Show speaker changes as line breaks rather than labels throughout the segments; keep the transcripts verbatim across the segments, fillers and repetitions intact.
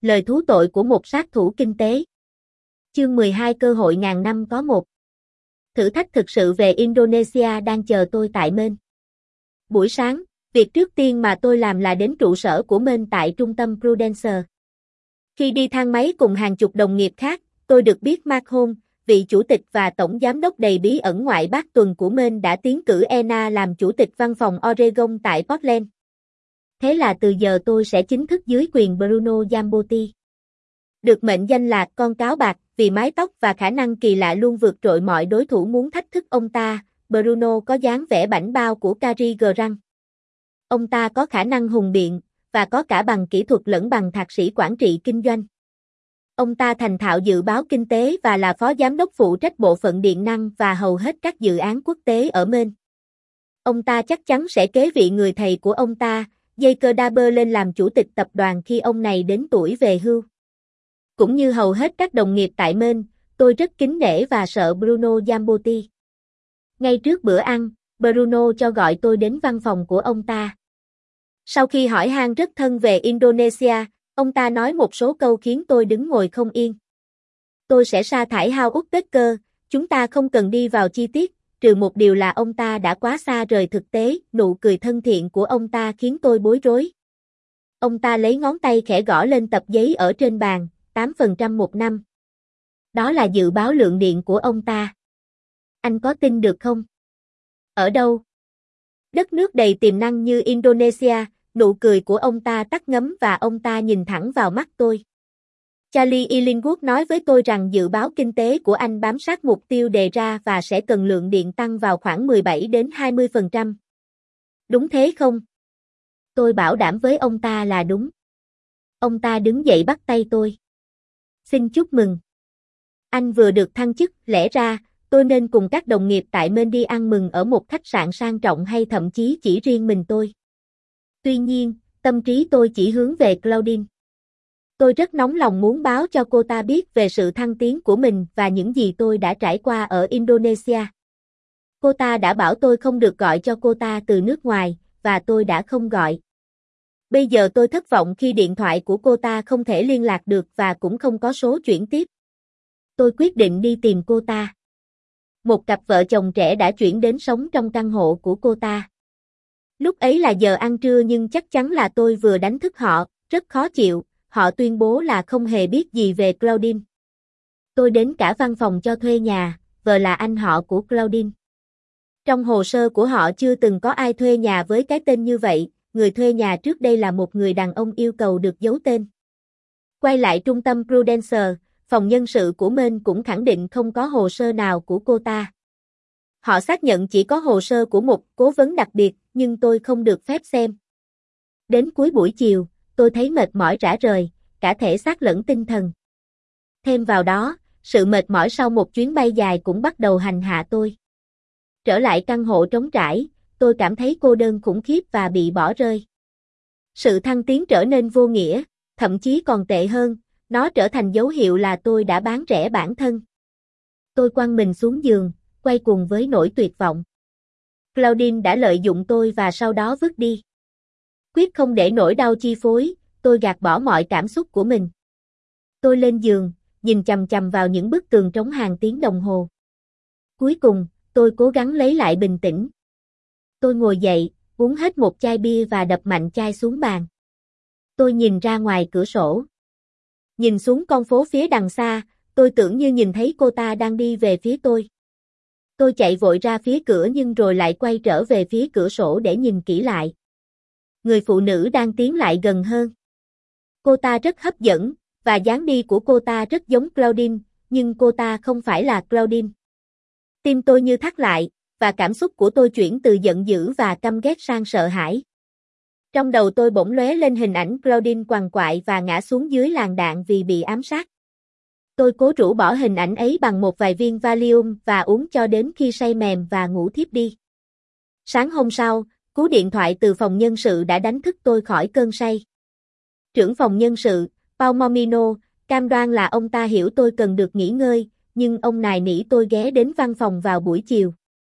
Lời thú tội của một sát thủ kinh tế. Chương mười hai cơ hội ngàn năm có một. Thử thách thực sự về Indonesia đang chờ tôi tại Maine. Buổi sáng, việc trước tiên mà tôi làm là đến trụ sở của Maine tại trung tâm Prudential. Khi đi thang máy cùng hàng chục đồng nghiệp khác, tôi được biết Mark Holmes, vị chủ tịch và tổng giám đốc đầy bí ẩn ngoại bác tuần của Maine đã tiến cử Anna làm chủ tịch văn phòng Oregon tại Portland. Thế là từ giờ tôi sẽ chính thức dưới quyền Bruno Zambotti. Được mệnh danh là con cáo bạc vì mái tóc và khả năng kỳ lạ luôn vượt trội mọi đối thủ muốn thách thức ông ta, Bruno có dáng vẻ bảnh bao của Cary Grant. Ông ta có khả năng hùng biện, và có cả bằng kỹ thuật lẫn bằng thạc sĩ quản trị kinh doanh. Ông ta thành thạo dự báo kinh tế và là phó giám đốc phụ trách bộ phận điện năng và hầu hết các dự án quốc tế ở Maine. Ông ta chắc chắn sẽ kế vị người thầy của ông ta, Jacob Daber lên làm chủ tịch tập đoàn khi ông này đến tuổi về hưu. Cũng như hầu hết các đồng nghiệp tại Maine, tôi rất kính nể và sợ Bruno Zambotti. Ngay trước bữa ăn, Bruno cho gọi tôi đến văn phòng của ông ta. Sau khi hỏi han rất thân về Indonesia, ông ta nói một số câu khiến tôi đứng ngồi không yên. Tôi sẽ sa thải Howard Baker, chúng ta không cần đi vào chi tiết, trừ một điều là ông ta đã quá xa rời thực tế, nụ cười thân thiện của ông ta khiến tôi bối rối. Ông ta lấy ngón tay khẽ gõ lên tập giấy ở trên bàn, tám phần trăm một năm. Đó là dự báo lượng điện của ông ta. Anh có tin được không? Ở đâu? Đất nước đầy tiềm năng như Indonesia, nụ cười của ông ta tắt ngấm và ông ta nhìn thẳng vào mắt tôi. Charlie Illingworth nói với tôi rằng dự báo kinh tế của anh bám sát mục tiêu đề ra và sẽ cần lượng điện tăng vào khoảng mười bảy đến hai mươi phần trăm. Đúng thế không? Tôi bảo đảm với ông ta là đúng. Ông ta đứng dậy bắt tay tôi. Xin chúc mừng. Anh vừa được thăng chức, lẽ ra, tôi nên cùng các đồng nghiệp tại Maine đi ăn mừng ở một khách sạn sang trọng hay thậm chí chỉ riêng mình tôi. Tuy nhiên, tâm trí tôi chỉ hướng về Claudine. Tôi rất nóng lòng muốn báo cho cô ta biết về sự thăng tiến của mình và những gì tôi đã trải qua ở Indonesia. Cô ta đã bảo tôi không được gọi cho cô ta từ nước ngoài, và tôi đã không gọi. Bây giờ tôi thất vọng khi điện thoại của cô ta không thể liên lạc được và cũng không có số chuyển tiếp. Tôi quyết định đi tìm cô ta. Một cặp vợ chồng trẻ đã chuyển đến sống trong căn hộ của cô ta. Lúc ấy là giờ ăn trưa nhưng chắc chắn là tôi vừa đánh thức họ, rất khó chịu, họ tuyên bố là không hề biết gì về Claudine. Tôi đến cả văn phòng cho thuê nhà, vợ là anh họ của Claudine. Trong hồ sơ của họ chưa từng có ai thuê nhà với cái tên như vậy, người thuê nhà trước đây là một người đàn ông yêu cầu được giấu tên. Quay lại trung tâm Prudential, phòng nhân sự của Maine cũng khẳng định không có hồ sơ nào của cô ta. Họ xác nhận chỉ có hồ sơ của một cố vấn đặc biệt, nhưng tôi không được phép xem. Đến cuối buổi chiều, tôi thấy mệt mỏi rã rời, cả thể xác lẫn tinh thần. Thêm vào đó, sự mệt mỏi sau một chuyến bay dài cũng bắt đầu hành hạ tôi. Trở lại căn hộ trống trải, tôi cảm thấy cô đơn khủng khiếp và bị bỏ rơi. Sự thăng tiến trở nên vô nghĩa, thậm chí còn tệ hơn, nó trở thành dấu hiệu là tôi đã bán rẻ bản thân. Tôi quăng mình xuống giường, quay cuồng với nỗi tuyệt vọng. Claudine đã lợi dụng tôi và sau đó vứt đi. Quyết không để nỗi đau chi phối, tôi gạt bỏ mọi cảm xúc của mình. Tôi lên giường, nhìn chằm chằm vào những bức tường trống hàng tiếng đồng hồ. Cuối cùng, tôi cố gắng lấy lại bình tĩnh. Tôi ngồi dậy, uống hết một chai bia và đập mạnh chai xuống bàn. Tôi nhìn ra ngoài cửa sổ. Nhìn xuống con phố phía đằng xa, tôi tưởng như nhìn thấy cô ta đang đi về phía tôi. Tôi chạy vội ra phía cửa nhưng rồi lại quay trở về phía cửa sổ để nhìn kỹ lại. Người phụ nữ đang tiến lại gần hơn. Cô ta rất hấp dẫn, và dáng đi của cô ta rất giống Claudine, nhưng cô ta không phải là Claudine. Tim tôi như thắt lại, và cảm xúc của tôi chuyển từ giận dữ và căm ghét sang sợ hãi. Trong đầu tôi bỗng lóe lên hình ảnh Claudine quằn quại và ngã xuống dưới làn đạn vì bị ám sát. Tôi cố rũ bỏ hình ảnh ấy bằng một vài viên Valium và uống cho đến khi say mềm và ngủ thiếp đi. Sáng hôm sau, cú điện thoại từ phòng nhân sự đã đánh thức tôi khỏi cơn say. Trưởng phòng nhân sự, Paul Momino, cam đoan là ông ta hiểu tôi cần được nghỉ ngơi, nhưng ông nài nỉ tôi ghé đến văn phòng vào buổi chiều.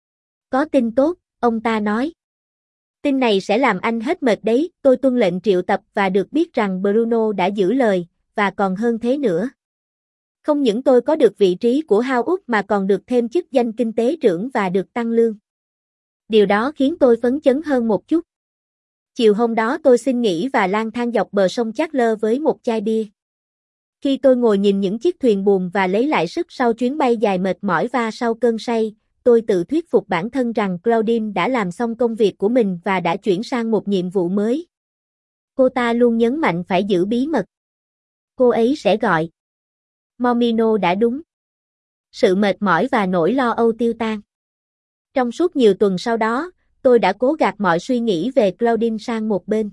Có tin tốt, ông ta nói. Tin này sẽ làm anh hết mệt đấy, tôi tuân lệnh triệu tập và được biết rằng Bruno đã giữ lời, và còn hơn thế nữa. Không những tôi có được vị trí của House mà còn được thêm chức danh kinh tế trưởng và được tăng lương. Điều đó khiến tôi phấn chấn hơn một chút. Chiều hôm đó tôi xin nghỉ và lang thang dọc bờ sông Charles với một chai bia. Khi tôi ngồi nhìn những chiếc thuyền buồm và lấy lại sức sau chuyến bay dài mệt mỏi và sau cơn say, tôi tự thuyết phục bản thân rằng Claudine đã làm xong công việc của mình và đã chuyển sang một nhiệm vụ mới. Cô ta luôn nhấn mạnh phải giữ bí mật. Cô ấy sẽ gọi. Momino đã đúng. Sự mệt mỏi và nỗi lo âu tiêu tan. Trong suốt nhiều tuần sau đó, tôi đã cố gạt mọi suy nghĩ về Claudine sang một bên.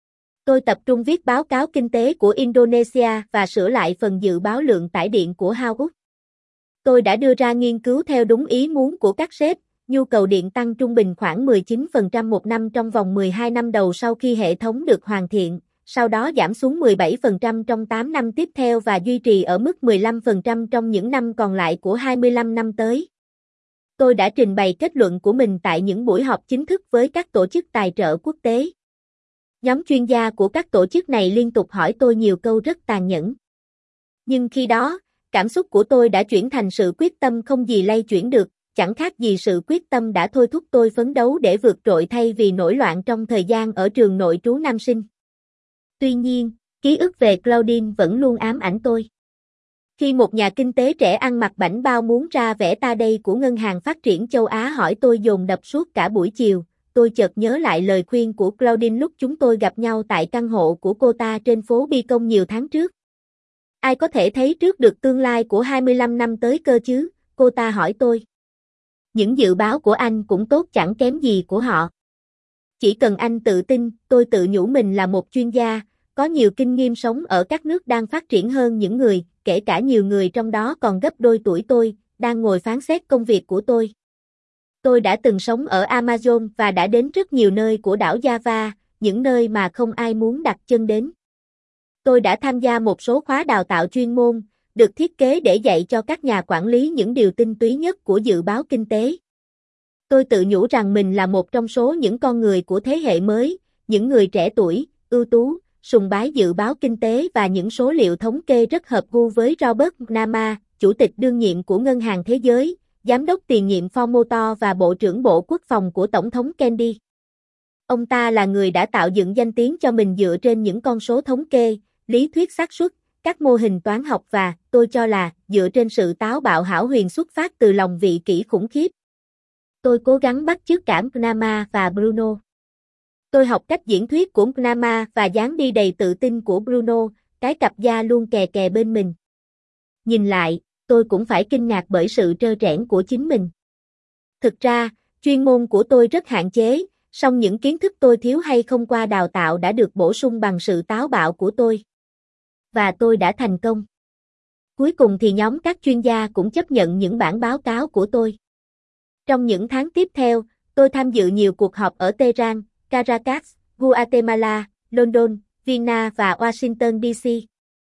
Tôi tập trung viết báo cáo kinh tế của Indonesia và sửa lại phần dự báo lượng tải điện của House. Tôi đã đưa ra nghiên cứu theo đúng ý muốn của các sếp, nhu cầu điện tăng trung bình khoảng mười chín phần trăm một năm trong vòng mười hai năm đầu sau khi hệ thống được hoàn thiện, sau đó giảm xuống mười bảy phần trăm trong tám năm tiếp theo và duy trì ở mức mười lăm phần trăm trong những năm còn lại của hai mươi lăm năm tới. Tôi đã trình bày kết luận của mình tại những buổi họp chính thức với các tổ chức tài trợ quốc tế. Nhóm chuyên gia của các tổ chức này liên tục hỏi tôi nhiều câu rất tàn nhẫn. Nhưng khi đó, cảm xúc của tôi đã chuyển thành sự quyết tâm không gì lay chuyển được, chẳng khác gì sự quyết tâm đã thôi thúc tôi phấn đấu để vượt trội thay vì nổi loạn trong thời gian ở trường nội trú nam sinh. Tuy nhiên, ký ức về Claudine vẫn luôn ám ảnh tôi. Khi một nhà kinh tế trẻ ăn mặc bảnh bao muốn ra vẽ ta đây của Ngân hàng Phát triển Châu Á hỏi tôi dồn dập suốt cả buổi chiều, tôi chợt nhớ lại lời khuyên của Claudine lúc chúng tôi gặp nhau tại căn hộ của cô ta trên phố Beacon nhiều tháng trước. Ai có thể thấy trước được tương lai của hai mươi lăm năm tới cơ chứ, cô ta hỏi tôi. Những dự báo của anh cũng tốt chẳng kém gì của họ. Chỉ cần anh tự tin, tôi tự nhủ mình là một chuyên gia, có nhiều kinh nghiệm sống ở các nước đang phát triển hơn những người, kể cả nhiều người trong đó còn gấp đôi tuổi tôi, đang ngồi phán xét công việc của tôi. Tôi đã từng sống ở Amazon và đã đến rất nhiều nơi của đảo Java, những nơi mà không ai muốn đặt chân đến. Tôi đã tham gia một số khóa đào tạo chuyên môn, được thiết kế để dạy cho các nhà quản lý những điều tinh túy nhất của dự báo kinh tế. Tôi tự nhủ rằng mình là một trong số những con người của thế hệ mới, những người trẻ tuổi, ưu tú, sùng bái dự báo kinh tế và những số liệu thống kê rất hợp gu với Robert McNamara, chủ tịch đương nhiệm của Ngân hàng Thế giới, giám đốc tiền nhiệm Ford Motor và Bộ trưởng Bộ Quốc phòng của Tổng thống Kennedy. Ông ta là người đã tạo dựng danh tiếng cho mình dựa trên những con số thống kê, lý thuyết xác suất, các mô hình toán học và, tôi cho là, dựa trên sự táo bạo hão huyền xuất phát từ lòng vị kỷ khủng khiếp. Tôi cố gắng bắt chước cả McNamara và Bruno. Tôi học cách diễn thuyết của McNamara và dáng đi đầy tự tin của Bruno, cái cặp da luôn kè kè bên mình. Nhìn lại, tôi cũng phải kinh ngạc bởi sự trơ trẽn của chính mình. Thực ra, chuyên môn của tôi rất hạn chế, song những kiến thức tôi thiếu hay không qua đào tạo đã được bổ sung bằng sự táo bạo của tôi. Và tôi đã thành công. Cuối cùng thì nhóm các chuyên gia cũng chấp nhận những bản báo cáo của tôi. Trong những tháng tiếp theo, tôi tham dự nhiều cuộc họp ở Tehran, Caracas, Guatemala, London, Vienna và Washington đê xê.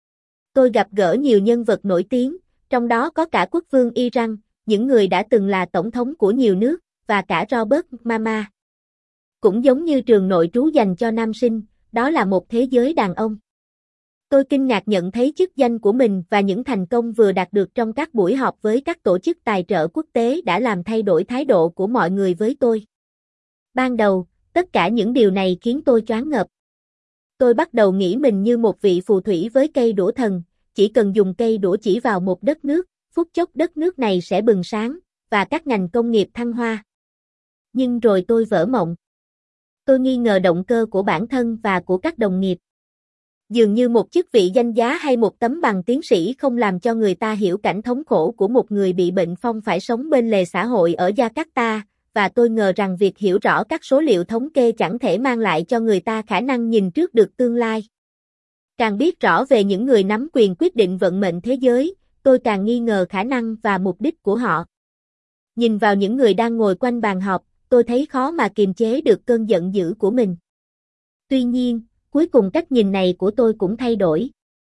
Tôi gặp gỡ nhiều nhân vật nổi tiếng, trong đó có cả quốc vương Iran, những người đã từng là tổng thống của nhiều nước, và cả Robert McNamara. Cũng giống như trường nội trú dành cho nam sinh, đó là một thế giới đàn ông. Tôi kinh ngạc nhận thấy chức danh của mình và những thành công vừa đạt được trong các buổi họp với các tổ chức tài trợ quốc tế đã làm thay đổi thái độ của mọi người với tôi. Ban đầu, tất cả những điều này khiến tôi choáng ngợp. Tôi bắt đầu nghĩ mình như một vị phù thủy với cây đũa thần, chỉ cần dùng cây đũa chỉ vào một đất nước, phút chốc đất nước này sẽ bừng sáng, và các ngành công nghiệp thăng hoa. Nhưng rồi tôi vỡ mộng. Tôi nghi ngờ động cơ của bản thân và của các đồng nghiệp. Dường như một chức vị danh giá hay một tấm bằng tiến sĩ không làm cho người ta hiểu cảnh thống khổ của một người bị bệnh phong phải sống bên lề xã hội ở Jakarta, và tôi ngờ rằng việc hiểu rõ các số liệu thống kê chẳng thể mang lại cho người ta khả năng nhìn trước được tương lai. Càng biết rõ về những người nắm quyền quyết định vận mệnh thế giới, tôi càng nghi ngờ khả năng và mục đích của họ. Nhìn vào những người đang ngồi quanh bàn họp, tôi thấy khó mà kiềm chế được cơn giận dữ của mình. Tuy nhiên, cuối cùng cách nhìn này của tôi cũng thay đổi.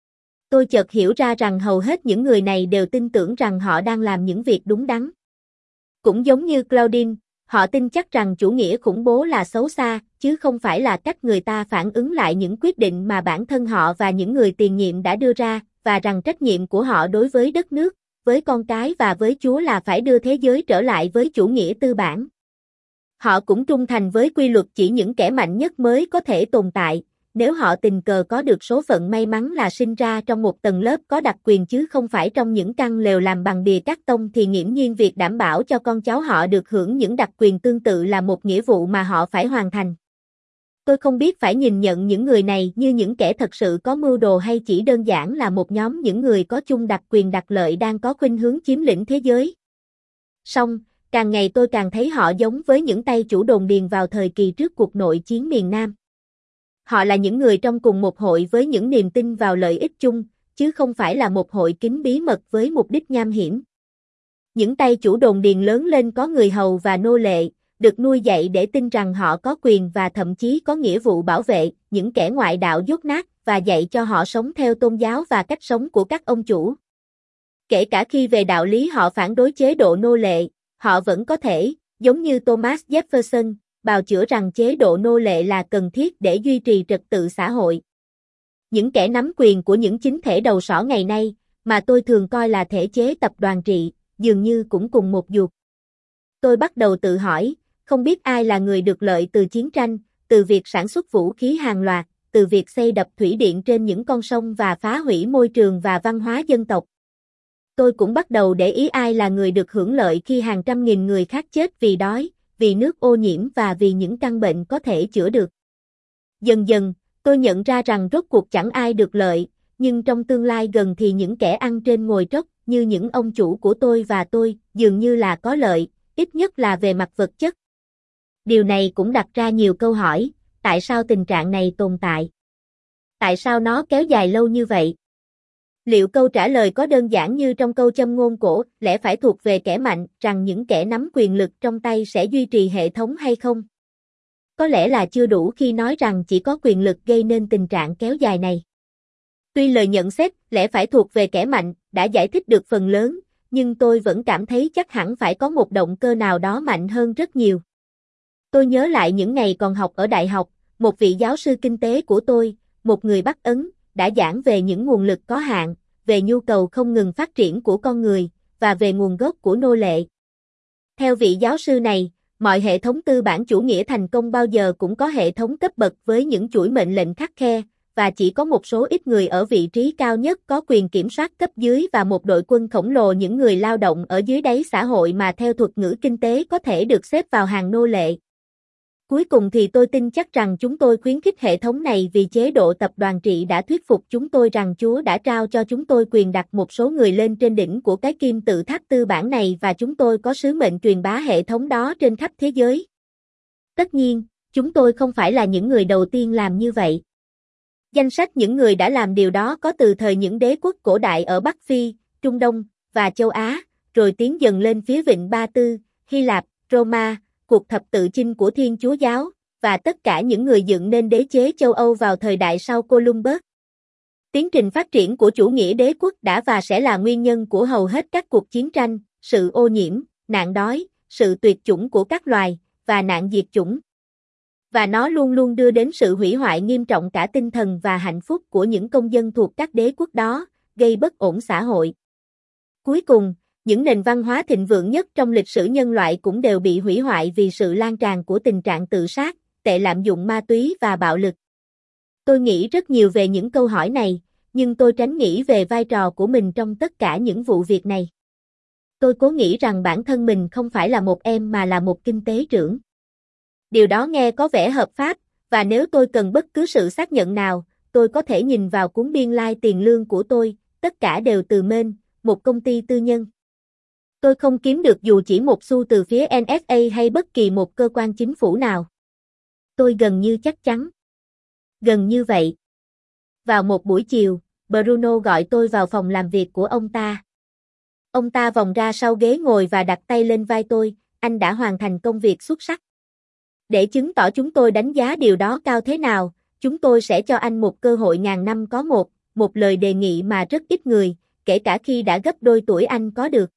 Tôi chợt hiểu ra rằng hầu hết những người này đều tin tưởng rằng họ đang làm những việc đúng đắn. Cũng giống như Claudine, Họ tin chắc rằng chủ nghĩa khủng bố là xấu xa, chứ không phải là cách người ta phản ứng lại những quyết định mà bản thân họ và những người tiền nhiệm đã đưa ra, và rằng trách nhiệm của họ đối với đất nước, với con cái và với Chúa là phải đưa thế giới trở lại với chủ nghĩa tư bản. Họ cũng trung thành với quy luật chỉ những kẻ mạnh nhất mới có thể tồn tại, nếu họ tình cờ có được số phận may mắn là sinh ra trong một tầng lớp có đặc quyền chứ không phải trong những căn lều làm bằng bìa cát tông thì nghiễm nhiên việc đảm bảo cho con cháu họ được hưởng những đặc quyền tương tự là một nghĩa vụ mà họ phải hoàn thành. Tôi không biết phải nhìn nhận những người này như những kẻ thật sự có mưu đồ hay chỉ đơn giản là một nhóm những người có chung đặc quyền đặc lợi đang có khuynh hướng chiếm lĩnh thế giới. Song, càng ngày tôi càng thấy họ giống với những tay chủ đồn điền vào thời kỳ trước cuộc nội chiến miền Nam. Họ là những người trong cùng một hội với những niềm tin vào lợi ích chung, chứ không phải là một hội kín bí mật với mục đích nham hiểm. Những tay chủ đồn điền lớn lên có người hầu và nô lệ, được nuôi dạy để tin rằng họ có quyền và thậm chí có nghĩa vụ bảo vệ những kẻ ngoại đạo dốt nát và dạy cho họ sống theo tôn giáo và cách sống của các ông chủ. Kể cả khi về đạo lý họ phản đối chế độ nô lệ, họ vẫn có thể, giống như Thomas Jefferson, bào chữa rằng chế độ nô lệ là cần thiết để duy trì trật tự xã hội. Những kẻ nắm quyền của những chính thể đầu sỏ ngày nay, mà tôi thường coi là thể chế tập đoàn trị, dường như cũng cùng một ruột. Tôi bắt đầu tự hỏi, không biết ai là người được lợi từ chiến tranh, từ việc sản xuất vũ khí hàng loạt, từ việc xây đập thủy điện trên những con sông và phá hủy môi trường và văn hóa dân tộc. Tôi cũng bắt đầu để ý ai là người được hưởng lợi khi hàng trăm nghìn người khác chết vì đói, vì nước ô nhiễm và vì những căn bệnh có thể chữa được. Dần dần, tôi nhận ra rằng rốt cuộc chẳng ai được lợi, nhưng trong tương lai gần thì những kẻ ăn trên ngồi trốc, như những ông chủ của tôi và tôi, dường như là có lợi, ít nhất là về mặt vật chất. Điều này cũng đặt ra nhiều câu hỏi, tại sao tình trạng này tồn tại? Tại sao nó kéo dài lâu như vậy? Liệu câu trả lời có đơn giản như trong câu châm ngôn cổ, lẽ phải thuộc về kẻ mạnh, rằng những kẻ nắm quyền lực trong tay sẽ duy trì hệ thống hay không? Có lẽ là chưa đủ khi nói rằng chỉ có quyền lực gây nên tình trạng kéo dài này. Tuy lời nhận xét, lẽ phải thuộc về kẻ mạnh, đã giải thích được phần lớn, nhưng tôi vẫn cảm thấy chắc hẳn phải có một động cơ nào đó mạnh hơn rất nhiều. Tôi nhớ lại những ngày còn học ở đại học, một vị giáo sư kinh tế của tôi, một người Bắc Ấn, đã giảng về những nguồn lực có hạn, về nhu cầu không ngừng phát triển của con người, và về nguồn gốc của nô lệ. Theo vị giáo sư này, mọi hệ thống tư bản chủ nghĩa thành công bao giờ cũng có hệ thống cấp bậc với những chuỗi mệnh lệnh khắt khe, và chỉ có một số ít người ở vị trí cao nhất có quyền kiểm soát cấp dưới và một đội quân khổng lồ những người lao động ở dưới đáy xã hội mà theo thuật ngữ kinh tế có thể được xếp vào hàng nô lệ. Cuối cùng thì tôi tin chắc rằng chúng tôi khuyến khích hệ thống này vì chế độ tập đoàn trị đã thuyết phục chúng tôi rằng Chúa đã trao cho chúng tôi quyền đặt một số người lên trên đỉnh của cái kim tự tháp tư bản này và chúng tôi có sứ mệnh truyền bá hệ thống đó trên khắp thế giới. Tất nhiên, chúng tôi không phải là những người đầu tiên làm như vậy. Danh sách những người đã làm điều đó có từ thời những đế quốc cổ đại ở Bắc Phi, Trung Đông và châu Á, rồi tiến dần lên phía Vịnh Ba Tư, Hy Lạp, Roma, cuộc thập tự chinh của Thiên Chúa giáo, và tất cả những người dựng nên đế chế châu Âu vào thời đại sau Columbus. Tiến trình phát triển của chủ nghĩa đế quốc đã và sẽ là nguyên nhân của hầu hết các cuộc chiến tranh, sự ô nhiễm, nạn đói, sự tuyệt chủng của các loài, và nạn diệt chủng. Và nó luôn luôn đưa đến sự hủy hoại nghiêm trọng cả tinh thần và hạnh phúc của những công dân thuộc các đế quốc đó, gây bất ổn xã hội. Cuối cùng, những nền văn hóa thịnh vượng nhất trong lịch sử nhân loại cũng đều bị hủy hoại vì sự lan tràn của tình trạng tự sát, tệ lạm dụng ma túy và bạo lực. Tôi nghĩ rất nhiều về những câu hỏi này, nhưng tôi tránh nghĩ về vai trò của mình trong tất cả những vụ việc này. Tôi cố nghĩ rằng bản thân mình không phải là một em mà là một kinh tế trưởng. Điều đó nghe có vẻ hợp pháp, và nếu tôi cần bất cứ sự xác nhận nào, tôi có thể nhìn vào cuốn biên lai tiền lương của tôi, tất cả đều từ Maine, một công ty tư nhân. Tôi không kiếm được dù chỉ một xu từ phía en ép a hay bất kỳ một cơ quan chính phủ nào. Tôi gần như chắc chắn. Gần như vậy. Vào một buổi chiều, Bruno gọi tôi vào phòng làm việc của ông ta. Ông ta vòng ra sau ghế ngồi và đặt tay lên vai tôi, anh đã hoàn thành công việc xuất sắc. Để chứng tỏ chúng tôi đánh giá điều đó cao thế nào, chúng tôi sẽ cho anh một cơ hội ngàn năm có một, một lời đề nghị mà rất ít người, kể cả khi đã gấp đôi tuổi anh có được.